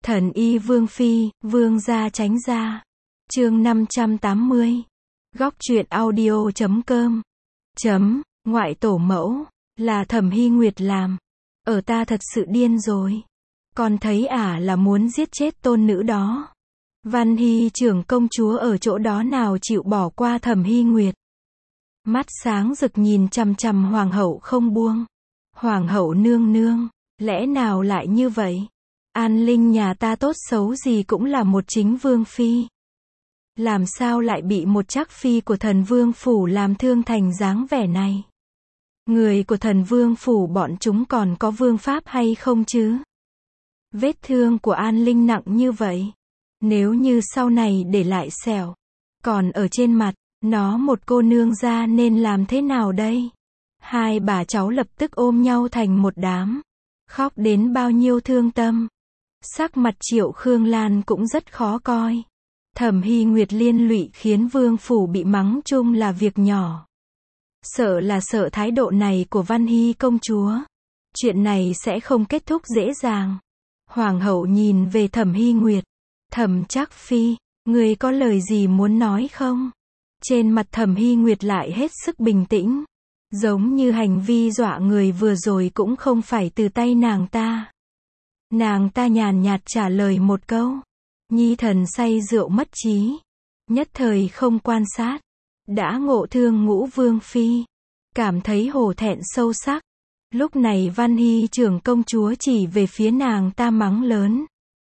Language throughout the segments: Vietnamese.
Thần y Vương Phi, Vương gia tránh ra. Chương 580. Góc truyện audio.com. Ngoại tổ mẫu, là Thẩm Hy Nguyệt làm. Ta thật sự điên rồi. Con thấy là muốn giết chết tôn nữ đó. Văn Hy trưởng công chúa ở chỗ đó nào chịu bỏ qua Thẩm Hy Nguyệt. Mắt sáng rực nhìn chằm chằm hoàng hậu không buông. Hoàng hậu nương nương, lẽ nào lại như vậy? An Linh nhà ta tốt xấu gì cũng là một chính vương phi. Làm sao lại bị một trác phi của thần vương phủ làm thương thành dáng vẻ này? Người của thần vương phủ bọn chúng còn có vương pháp hay không chứ? Vết thương của An Linh nặng như vậy. Nếu như sau này để lại sẹo, còn ở trên mặt, nó một cô nương ra nên làm thế nào đây? Hai bà cháu lập tức ôm nhau thành một đám. Khóc đến bao nhiêu thương tâm. Sắc mặt Triệu Khương Lan cũng rất khó coi. Thẩm Hy Nguyệt liên lụy khiến vương phủ bị mắng chung là việc nhỏ. Sợ thái độ này của Văn Hy công chúa. Chuyện này sẽ không kết thúc dễ dàng. Hoàng hậu nhìn về Thẩm Hy Nguyệt. Thẩm Trác Phi, người có lời gì muốn nói không? Trên mặt Thẩm Hy Nguyệt lại hết sức bình tĩnh. Giống như hành vi dọa người vừa rồi cũng không phải từ tay nàng ta. Nàng ta nhàn nhạt trả lời một câu. Nhi thần say rượu mất trí. Nhất thời không quan sát. Đã ngộ thương Ngũ Vương Phi. Cảm thấy hổ thẹn sâu sắc. Lúc này Văn Hy trưởng công chúa chỉ về phía nàng ta mắng lớn.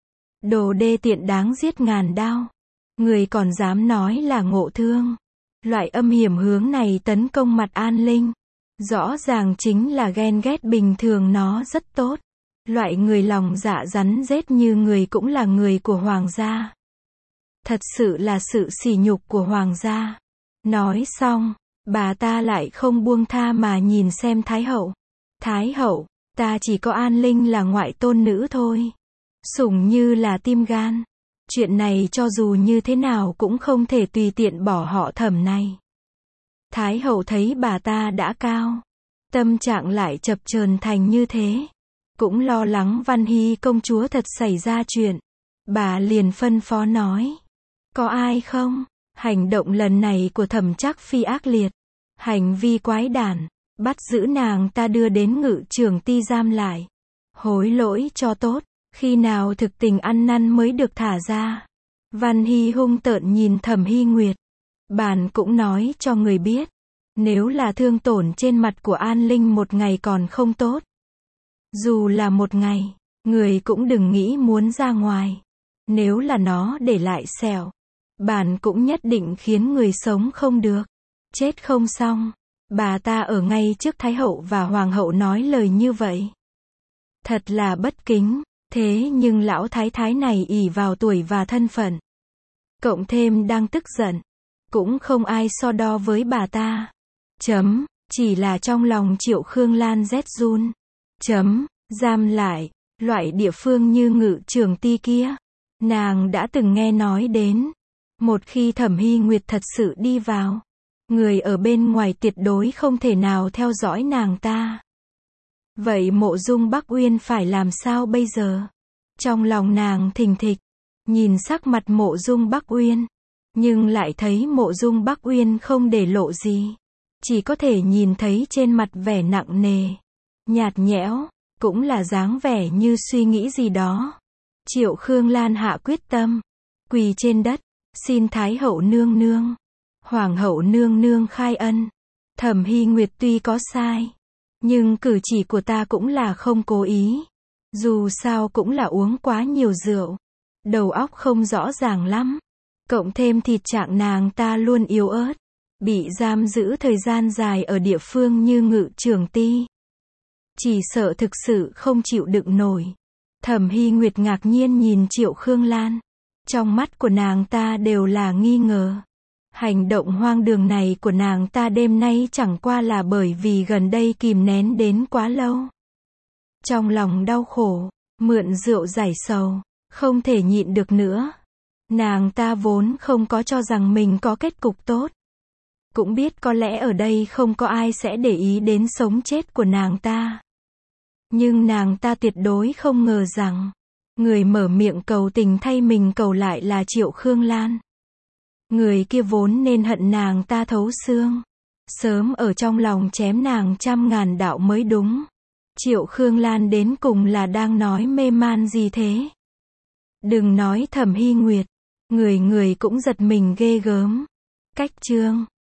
Đồ đê tiện đáng giết ngàn đao. Người còn dám nói là ngộ thương. Loại âm hiểm hướng này tấn công mặt An Linh. Rõ ràng chính là ghen ghét bình thường nó rất tốt. Loại người lòng dạ rắn rết như người cũng là người của hoàng gia. Thật sự là sự sỉ nhục của hoàng gia. Nói xong, bà ta lại không buông tha mà nhìn xem Thái hậu. Thái hậu, ta chỉ có An Linh là ngoại tôn nữ thôi. Sủng như là tim gan. Chuyện này cho dù như thế nào cũng không thể tùy tiện bỏ họ Thẩm này. Thái hậu thấy bà ta đã cao. Tâm trạng lại chập chờn thành như thế. Cũng lo lắng Văn Hy công chúa thật xảy ra chuyện. Bà liền phân phó nói. Có ai không? Hành động lần này của Thẩm Trác Phi ác liệt. Hành vi quái đản. Bắt giữ nàng ta đưa đến Ngự Trưởng Ty giam lại. Hối lỗi cho tốt. Khi nào thực tình ăn năn mới được thả ra. Văn Hy hung tợn nhìn Thẩm Hy Nguyệt. Bản cũng nói cho người biết. Nếu là thương tổn trên mặt của An Linh một ngày còn không tốt. Dù là một ngày, người cũng đừng nghĩ muốn ra ngoài. Nếu là nó để lại sẹo, bản cũng nhất định khiến người sống không được. Chết không xong. Bà ta ở ngay trước Thái hậu và Hoàng hậu nói lời như vậy. Thật là bất kính. Thế nhưng lão thái thái này ỷ vào tuổi và thân phận. Cộng thêm đang tức giận. Cũng không ai so đo với bà ta. Chỉ là trong lòng Triệu Khương Lan rét run. Giam lại. Loại địa phương như Ngự Trưởng Ty kia. Nàng đã từng nghe nói đến. Một khi Thẩm Hy Nguyệt thật sự đi vào. Người ở bên ngoài tuyệt đối không thể nào theo dõi nàng ta. Vậy Mộ Dung Bắc Uyên phải làm sao bây giờ? Trong lòng nàng thình thịch, nhìn sắc mặt Mộ Dung Bắc Uyên, nhưng lại thấy Mộ Dung Bắc Uyên không để lộ gì, chỉ có thể nhìn thấy trên mặt vẻ nặng nề, nhạt nhẽo, cũng là dáng vẻ như suy nghĩ gì đó. Triệu Khương Lan hạ quyết tâm, quỳ trên đất, xin Thái hậu nương nương, Hoàng hậu nương nương khai ân. Thẩm Hy Nguyệt tuy có sai, nhưng cử chỉ của ta cũng là không cố ý. Dù sao cũng là uống quá nhiều rượu. Đầu óc không rõ ràng lắm. Cộng thêm thịt trạng nàng ta luôn yếu ớt. Bị giam giữ thời gian dài ở địa phương như Ngự Trưởng Ty. Chỉ sợ thực sự không chịu đựng nổi. Thẩm Hy Nguyệt ngạc nhiên nhìn Triệu Khương Lan. Trong mắt của nàng ta đều là nghi ngờ. Hành động hoang đường này của nàng ta đêm nay chẳng qua là bởi vì gần đây kìm nén đến quá lâu. Trong lòng đau khổ, mượn rượu giải sầu, không thể nhịn được nữa. Nàng ta vốn không có cho rằng mình có kết cục tốt. Cũng biết có lẽ ở đây không có ai sẽ để ý đến sống chết của nàng ta. Nhưng nàng ta tuyệt đối không ngờ rằng, Người mở miệng cầu tình thay mình cầu lại là Triệu Khương Lan. Người kia vốn nên hận nàng ta thấu xương. Sớm ở trong lòng chém nàng trăm ngàn đạo mới đúng. Triệu Khương Lan đến cùng là đang nói mê man gì thế? Đừng nói Thẩm Hy Nguyệt. Người người cũng giật mình ghê gớm. Cách chương